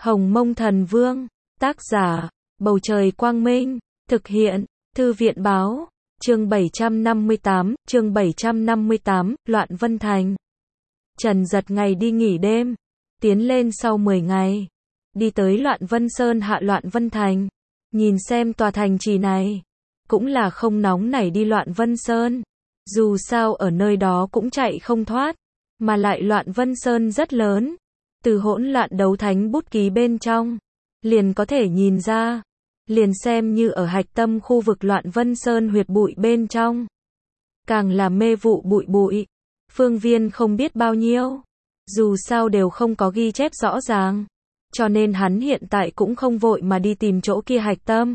Hồng Mông Thần Vương, tác giả, Bầu Trời Quang Minh, thực hiện, Thư viện Báo, chương 758, Loạn Vân Thành. Trần Giật ngày đi nghỉ đêm, tiến lên sau 10 ngày, đi tới Loạn Vân Sơn hạ Loạn Vân Thành, nhìn xem tòa thành trì này, cũng là không nóng nảy đi Loạn Vân Sơn, dù sao ở nơi đó cũng chạy không thoát, mà lại Loạn Vân Sơn rất lớn, từ hỗn loạn đấu thánh bút ký bên trong, liền có thể nhìn ra, liền xem như ở hạch tâm khu vực Loạn Vân Sơn huyệt bụi bên trong, càng là mê vụ bụi bụi, phương viên không biết bao nhiêu, dù sao đều không có ghi chép rõ ràng, cho nên hắn hiện tại cũng không vội mà đi tìm chỗ kia hạch tâm.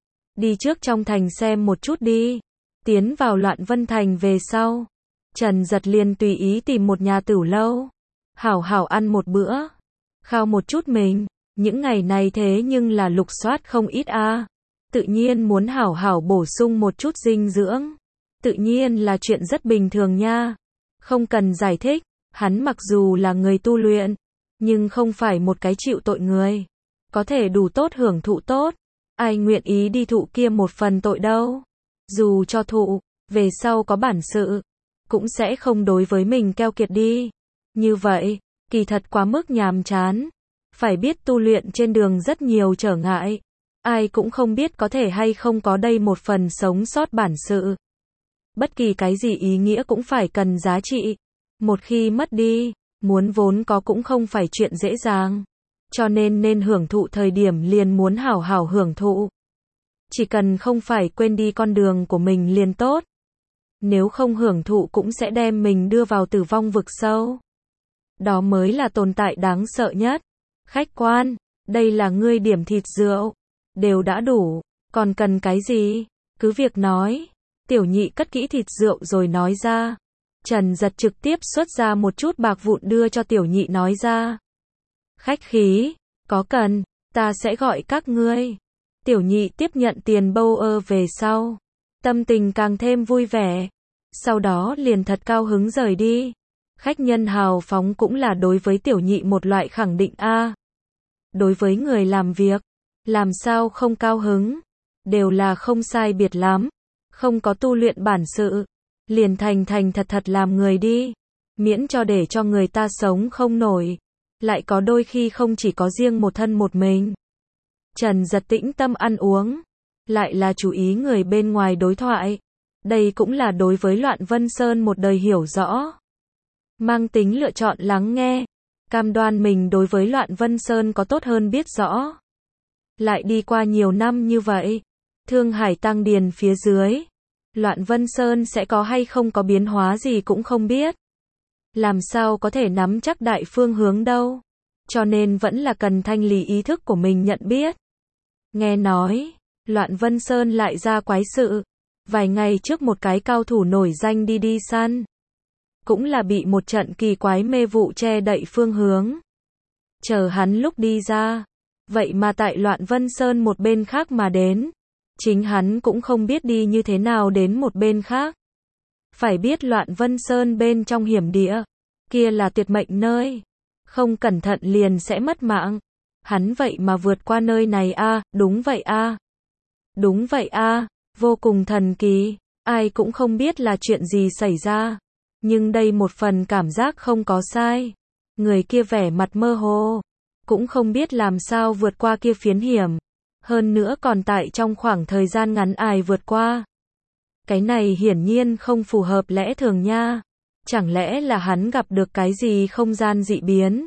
Đi trước trong thành xem một chút đi, tiến vào Loạn Vân Thành về sau, Trần Giật liền tùy ý tìm một nhà tửu lâu, hảo hảo ăn một bữa, khao một chút mình, những ngày này thế nhưng là lục soát không ít a, tự nhiên muốn hảo hảo bổ sung một chút dinh dưỡng, tự nhiên là chuyện rất bình thường nha, không cần giải thích, hắn mặc dù là người tu luyện, nhưng không phải một cái chịu tội người, có thể đủ tốt hưởng thụ tốt, ai nguyện ý đi thụ kia một phần tội đâu, dù cho thụ, về sau có bản sự, cũng sẽ không đối với mình keo kiệt đi. Như vậy, kỳ thật quá mức nhàm chán. Phải biết tu luyện trên đường rất nhiều trở ngại. Ai cũng không biết có thể hay không có đây một phần sống sót bản sự. Bất kỳ cái gì ý nghĩa cũng phải cần giá trị. Một khi mất đi, muốn vốn có cũng không phải chuyện dễ dàng. Cho nên hưởng thụ thời điểm liền muốn hảo hảo hưởng thụ. Chỉ cần không phải quên đi con đường của mình liền tốt. Nếu không hưởng thụ cũng sẽ đem mình đưa vào tử vong vực sâu. Đó mới là tồn tại đáng sợ nhất. Khách quan, đây là ngươi điểm thịt rượu, đều đã đủ, còn cần cái gì? Cứ việc nói. Tiểu nhị cất kỹ thịt rượu rồi nói ra. Trần Giật trực tiếp xuất ra một chút bạc vụn đưa cho tiểu nhị nói ra. Khách khí, có cần, ta sẽ gọi các ngươi. Tiểu nhị tiếp nhận tiền bâu về sau. Tâm tình càng thêm vui vẻ. Sau đó liền thật cao hứng rời đi. Khách nhân hào phóng cũng là đối với tiểu nhị một loại khẳng định a. Đối với người làm việc, làm sao không cao hứng, đều là không sai biệt lắm, không có tu luyện bản sự, liền thành thật làm người đi, miễn cho để cho người ta sống không nổi, lại có đôi khi không chỉ có riêng một thân một mình. Trần Giật tĩnh tâm ăn uống, lại là chú ý người bên ngoài đối thoại, đây cũng là đối với Loạn Vân Sơn một đời hiểu rõ. Mang tính lựa chọn lắng nghe, cam đoan mình đối với Loạn Vân Sơn có tốt hơn biết rõ. Lại đi qua nhiều năm như vậy, Thương Hải Tăng Điền phía dưới, Loạn Vân Sơn sẽ có hay không có biến hóa gì cũng không biết. Làm sao có thể nắm chắc đại phương hướng đâu, cho nên vẫn là cần thanh lý ý thức của mình nhận biết. Nghe nói, Loạn Vân Sơn lại ra quái sự, vài ngày trước một cái cao thủ nổi danh đi săn. Cũng là bị một trận kỳ quái mê vụ che đậy phương hướng. Chờ hắn lúc đi ra, vậy mà tại Loạn Vân Sơn một bên khác mà đến. Chính hắn cũng không biết đi như thế nào đến một bên khác. Phải biết Loạn Vân Sơn bên trong hiểm địa, kia là tuyệt mệnh nơi. Không cẩn thận liền sẽ mất mạng. Hắn vậy mà vượt qua nơi này a, đúng vậy a. Đúng vậy a, vô cùng thần kỳ, ai cũng không biết là chuyện gì xảy ra. Nhưng đây một phần cảm giác không có sai. Người kia vẻ mặt mơ hồ, cũng không biết làm sao vượt qua kia phiến hiểm. Hơn nữa còn tại trong khoảng thời gian ngắn ai vượt qua. Cái này hiển nhiên không phù hợp lẽ thường nha. Chẳng lẽ là hắn gặp được cái gì không gian dị biến?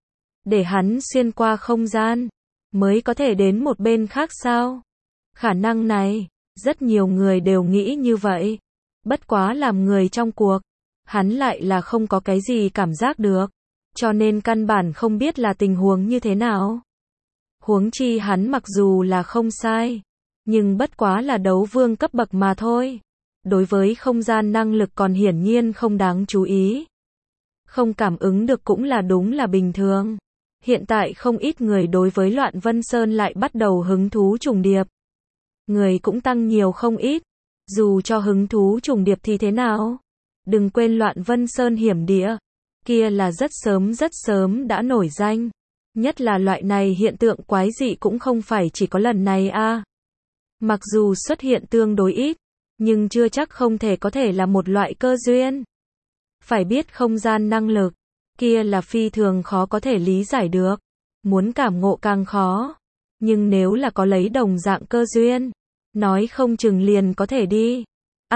Để hắn xuyên qua không gian, mới có thể đến một bên khác sao? Khả năng này, rất nhiều người đều nghĩ như vậy. Bất quá làm người trong cuộc, hắn lại là không có cái gì cảm giác được, cho nên căn bản không biết là tình huống như thế nào. Huống chi hắn mặc dù là không sai, nhưng bất quá là đấu vương cấp bậc mà thôi. Đối với không gian năng lực còn hiển nhiên không đáng chú ý. Không cảm ứng được cũng là đúng là bình thường. Hiện tại không ít người đối với Loạn Vân Sơn lại bắt đầu hứng thú trùng điệp. Người cũng tăng nhiều không ít, dù cho hứng thú trùng điệp thì thế nào? Đừng quên Loạn Vân Sơn hiểm địa, kia là rất sớm đã nổi danh. Nhất là loại này hiện tượng quái dị cũng không phải chỉ có lần này a. Mặc dù xuất hiện tương đối ít, nhưng chưa chắc không thể có thể là một loại cơ duyên. Phải biết không gian năng lực, kia là phi thường khó có thể lý giải được. Muốn cảm ngộ càng khó. Nhưng nếu là có lấy đồng dạng cơ duyên, nói không chừng liền có thể đi.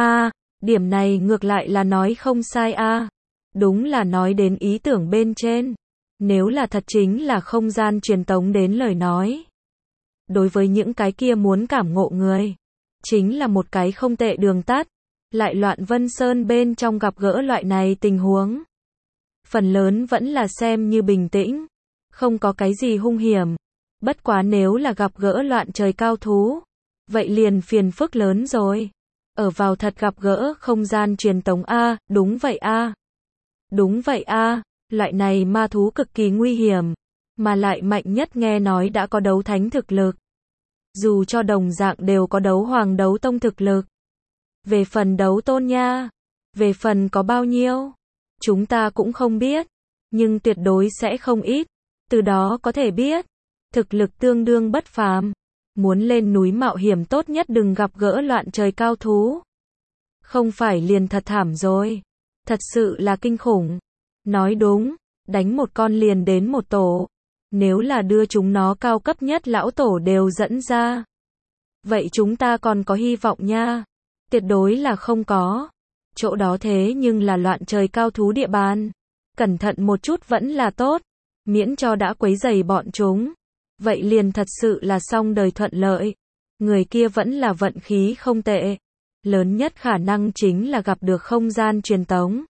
Điểm này ngược lại là nói không sai a. Đúng là nói đến ý tưởng bên trên. Nếu là thật chính là không gian truyền tống đến lời nói. Đối với những cái kia muốn cảm ngộ người, chính là một cái không tệ đường tắt. Lại Loạn Vân Sơn bên trong gặp gỡ loại này tình huống. Phần lớn vẫn là xem như bình tĩnh. Không có cái gì hung hiểm. Bất quá nếu là gặp gỡ loạn trời cao thú, vậy liền phiền phức lớn rồi. Ở vào thật gặp gỡ không gian truyền tống a, đúng vậy a. Đúng vậy a, loại này ma thú cực kỳ nguy hiểm, mà lại mạnh nhất nghe nói đã có đấu thánh thực lực. Dù cho đồng dạng đều có đấu hoàng đấu tông thực lực. Về phần đấu tôn nha, về phần có bao nhiêu, chúng ta cũng không biết, nhưng tuyệt đối sẽ không ít. Từ đó có thể biết, thực lực tương đương bất phàm. Muốn lên núi mạo hiểm tốt nhất đừng gặp gỡ loạn trời cao thú. Không phải liền thật thảm rồi. Thật sự là kinh khủng. Nói đúng, đánh một con liền đến một tổ. Nếu là đưa chúng nó cao cấp nhất lão tổ đều dẫn ra. Vậy chúng ta còn có hy vọng nha. Tuyệt đối là không có. Chỗ đó thế nhưng là loạn trời cao thú địa bàn. Cẩn thận một chút vẫn là tốt. Miễn cho đã quấy rầy bọn chúng. Vậy liền thật sự là xong đời thuận lợi. Người kia vẫn là vận khí không tệ. Lớn nhất khả năng chính là gặp được không gian truyền tống.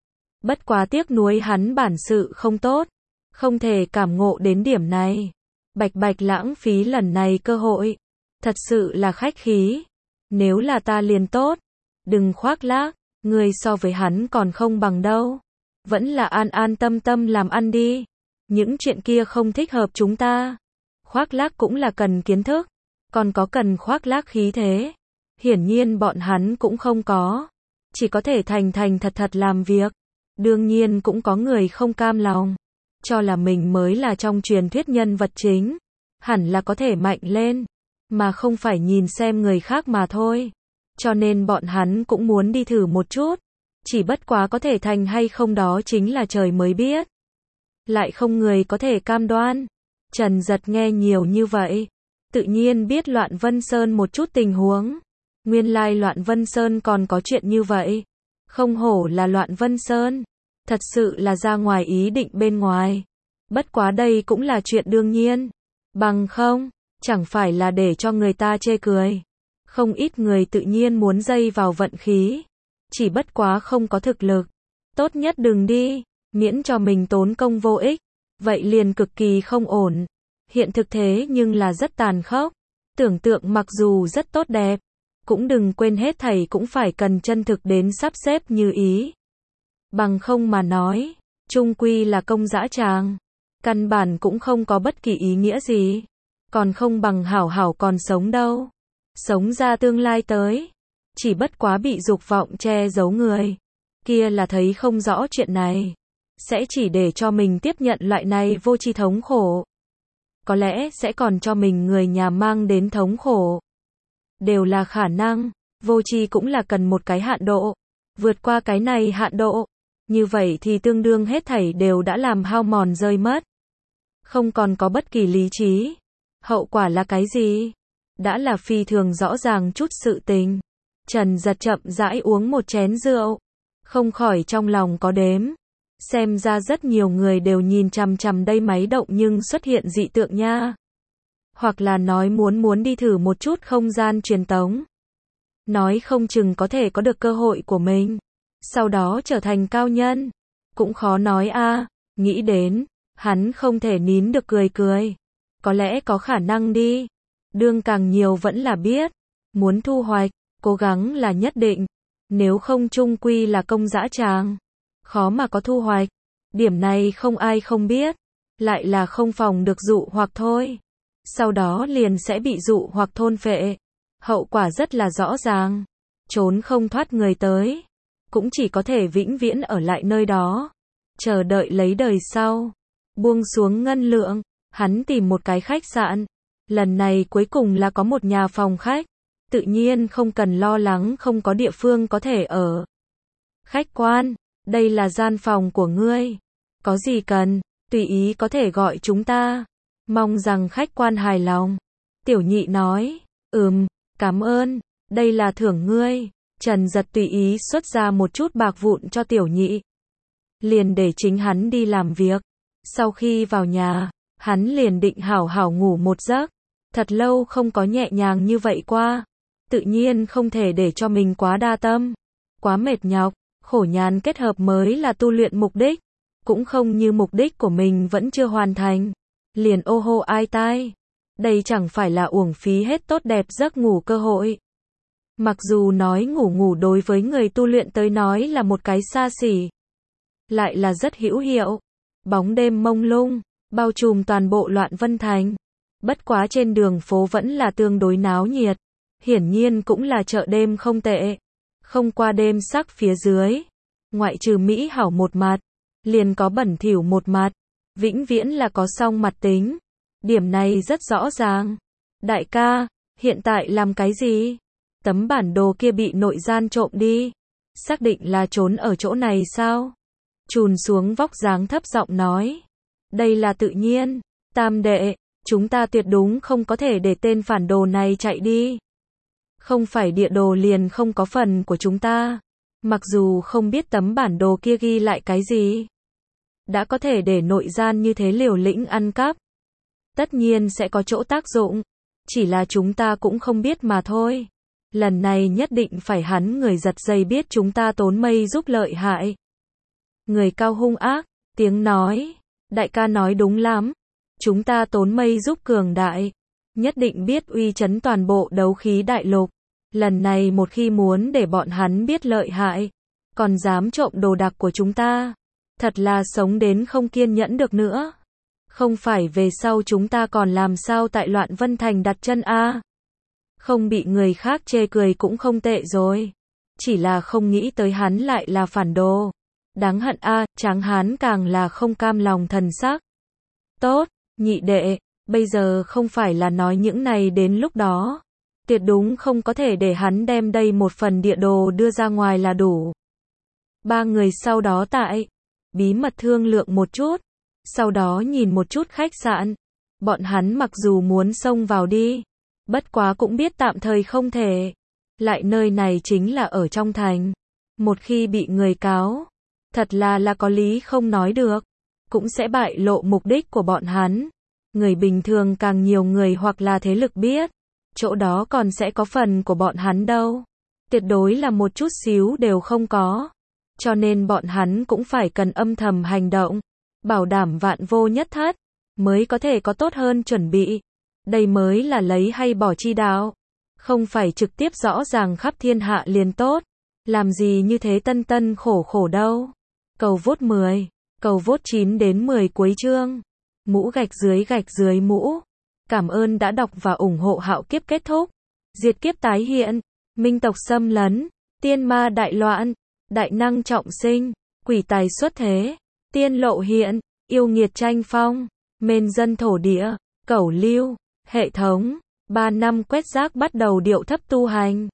Bất quá tiếc nuối hắn bản sự không tốt. Không thể cảm ngộ đến điểm này. Bạch lãng phí lần này cơ hội. Thật sự là khách khí. Nếu là ta liền tốt. Đừng khoác lác. Người so với hắn còn không bằng đâu. Vẫn là an an tâm tâm làm ăn đi. Những chuyện kia không thích hợp chúng ta. Khoác lác cũng là cần kiến thức. Còn có cần khoác lác khí thế. Hiển nhiên bọn hắn cũng không có. Chỉ có thể thành thật làm việc. Đương nhiên cũng có người không cam lòng. Cho là mình mới là trong truyền thuyết nhân vật chính. Hẳn là có thể mạnh lên. Mà không phải nhìn xem người khác mà thôi. Cho nên bọn hắn cũng muốn đi thử một chút. Chỉ bất quá có thể thành hay không đó chính là trời mới biết. Lại không người có thể cam đoan. Trần Giật nghe nhiều như vậy. Tự nhiên biết Loạn Vân Sơn một chút tình huống. Nguyên lai Loạn Vân Sơn còn có chuyện như vậy. Không hổ là Loạn Vân Sơn. Thật sự là ra ngoài ý định bên ngoài. Bất quá đây cũng là chuyện đương nhiên. Bằng không, chẳng phải là để cho người ta chê cười. Không ít người tự nhiên muốn dây vào vận khí. Chỉ bất quá không có thực lực. Tốt nhất đừng đi, miễn cho mình tốn công vô ích. Vậy liền cực kỳ không ổn. Hiện thực thế nhưng là rất tàn khốc. Tưởng tượng mặc dù rất tốt đẹp. Cũng đừng quên hết thảy cũng phải cần chân thực đến sắp xếp như ý. Bằng không mà nói, chung quy là công dã tràng. Căn bản cũng không có bất kỳ ý nghĩa gì. Còn không bằng hảo hảo còn sống đâu. Sống ra tương lai tới. Chỉ bất quá bị dục vọng che giấu người. Kia là thấy không rõ chuyện này. Sẽ chỉ để cho mình tiếp nhận loại này vô tri thống khổ. Có lẽ sẽ còn cho mình người nhà mang đến thống khổ. Đều là khả năng. Vô tri cũng là cần một cái hạn độ. Vượt qua cái này hạn độ. Như vậy thì tương đương hết thảy đều đã làm hao mòn rơi mất. Không còn có bất kỳ lý trí. Hậu quả là cái gì? Đã là phi thường rõ ràng chút sự tình. Trần Giật chậm rãi uống một chén rượu. Không khỏi trong lòng có đếm. Xem ra rất nhiều người đều nhìn chằm chằm đây máy động nhưng xuất hiện dị tượng nha. Hoặc là nói muốn đi thử một chút không gian truyền tống. Nói không chừng có thể có được cơ hội của mình. Sau đó trở thành cao nhân. Cũng khó nói a. Nghĩ đến, hắn không thể nín được cười. Có lẽ có khả năng đi. Đương càng nhiều vẫn là biết. Muốn thu hoạch, cố gắng là nhất định. Nếu không chung quy là công dã tràng. Khó mà có thu hoạch. Điểm này không ai không biết. Lại là không phòng được dụ hoặc thôi. Sau đó liền sẽ bị dụ hoặc thôn phệ. Hậu quả rất là rõ ràng. Trốn không thoát người tới. Cũng chỉ có thể vĩnh viễn ở lại nơi đó. Chờ đợi lấy đời sau. Buông xuống ngân lượng. Hắn tìm một cái khách sạn. Lần này cuối cùng là có một nhà phòng khách. Tự nhiên không cần lo lắng không có địa phương có thể ở. Khách quan, đây là gian phòng của ngươi. Có gì cần, tùy ý có thể gọi chúng ta. Mong rằng khách quan hài lòng. Tiểu nhị nói, cảm ơn, đây là thưởng ngươi. Trần Giật tùy ý xuất ra một chút bạc vụn cho tiểu nhị. Liền để chính hắn đi làm việc. Sau khi vào nhà, hắn liền định hảo hảo ngủ một giấc. Thật lâu không có nhẹ nhàng như vậy qua. Tự nhiên không thể để cho mình quá đa tâm. Quá mệt nhọc, khổ nhàn kết hợp mới là tu luyện mục đích. Cũng không như mục đích của mình vẫn chưa hoàn thành. Liền ô hô ai tai. Đây chẳng phải là uổng phí hết tốt đẹp giấc ngủ cơ hội. Mặc dù nói ngủ đối với người tu luyện tới nói là một cái xa xỉ. Lại là rất hữu hiệu. Bóng đêm mông lung, bao trùm toàn bộ Loạn Vân Thành. Bất quá trên đường phố vẫn là tương đối náo nhiệt. Hiển nhiên cũng là chợ đêm không tệ. Không qua đêm sắc phía dưới. Ngoại trừ mỹ hảo một mặt. Liền có bẩn thỉu một mặt. Vĩnh viễn là có song mặt tính. Điểm này rất rõ ràng. Đại ca, hiện tại làm cái gì? Tấm bản đồ kia bị nội gian trộm đi. Xác định là trốn ở chỗ này sao? Chùn xuống vóc dáng thấp giọng nói. Đây là tự nhiên. Tam đệ, chúng ta tuyệt đúng không có thể để tên phản đồ này chạy đi. Không phải địa đồ liền không có phần của chúng ta. Mặc dù không biết tấm bản đồ kia ghi lại cái gì. Đã có thể để nội gian như thế liều lĩnh ăn cắp. Tất nhiên sẽ có chỗ tác dụng. Chỉ là chúng ta cũng không biết mà thôi. Lần này nhất định phải hắn người giật dây biết chúng ta tốn mây giúp lợi hại. Người cao hung ác, tiếng nói. Đại ca nói đúng lắm. Chúng ta tốn mây giúp cường đại. Nhất định biết uy chấn toàn bộ đấu khí đại lục. Lần này một khi muốn để bọn hắn biết lợi hại. Còn dám trộm đồ đạc của chúng ta. Thật là sống đến không kiên nhẫn được nữa. Không phải về sau chúng ta còn làm sao tại Loạn Vân Thành đặt chân a? Không bị người khác chê cười cũng không tệ rồi. Chỉ là không nghĩ tới hắn lại là phản đồ. Đáng hận a, Tráng Hán càng là không cam lòng thần sắc. Tốt, nhị đệ, bây giờ không phải là nói những này đến lúc đó. Tuyệt đúng không có thể để hắn đem đây một phần địa đồ đưa ra ngoài là đủ. Ba người sau đó bí mật thương lượng một chút. Sau đó nhìn một chút khách sạn. Bọn hắn mặc dù muốn xông vào đi. Bất quá cũng biết tạm thời không thể. Lại nơi này chính là ở trong thành. Một khi bị người cáo. Thật là có lý không nói được. Cũng sẽ bại lộ mục đích của bọn hắn. Người bình thường càng nhiều người hoặc là thế lực biết. Chỗ đó còn sẽ có phần của bọn hắn đâu. Tuyệt đối là một chút xíu đều không có. Cho nên bọn hắn cũng phải cần âm thầm hành động. Bảo đảm vạn vô nhất thất. Mới có thể có tốt hơn chuẩn bị. Đây mới là lấy hay bỏ chi đạo. Không phải trực tiếp rõ ràng khắp thiên hạ liền tốt. Làm gì như thế tân khổ đâu. Cầu vote 10. Cầu vote 9 đến 10 cuối chương. Mũ gạch dưới mũ. Cảm ơn đã đọc và ủng hộ Hạo Kiếp kết thúc. Diệt kiếp tái hiện. Minh tộc xâm lấn. Tiên ma đại loạn. Đại năng trọng sinh. Quỷ tài xuất thế. Tiên lộ hiện. Yêu nghiệt tranh phong. Mên dân thổ địa. Cẩu lưu. Hệ thống. 3 năm quét rác bắt đầu điệu thấp tu hành.